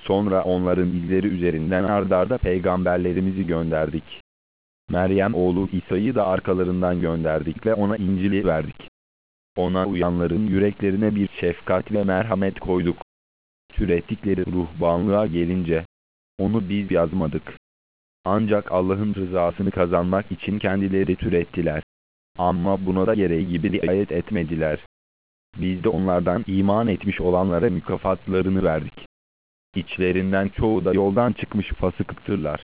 Sonra onların izleri üzerinden ard arda peygamberlerimizi gönderdik. Meryem oğlu İsa'yı da arkalarından gönderdik ve ona İncil'i verdik. Ona uyanların yüreklerine bir şefkat ve merhamet koyduk. Türettikleri ruhbanlığa gelince, onu biz yazmadık. Ancak Allah'ın rızasını kazanmak için kendileri türettiler. Ama buna da gereği gibi riayet etmediler. Biz de onlardan iman etmiş olanlara mükafatlarını verdik. İçlerinden çoğu da yoldan çıkmış fasıktırlar.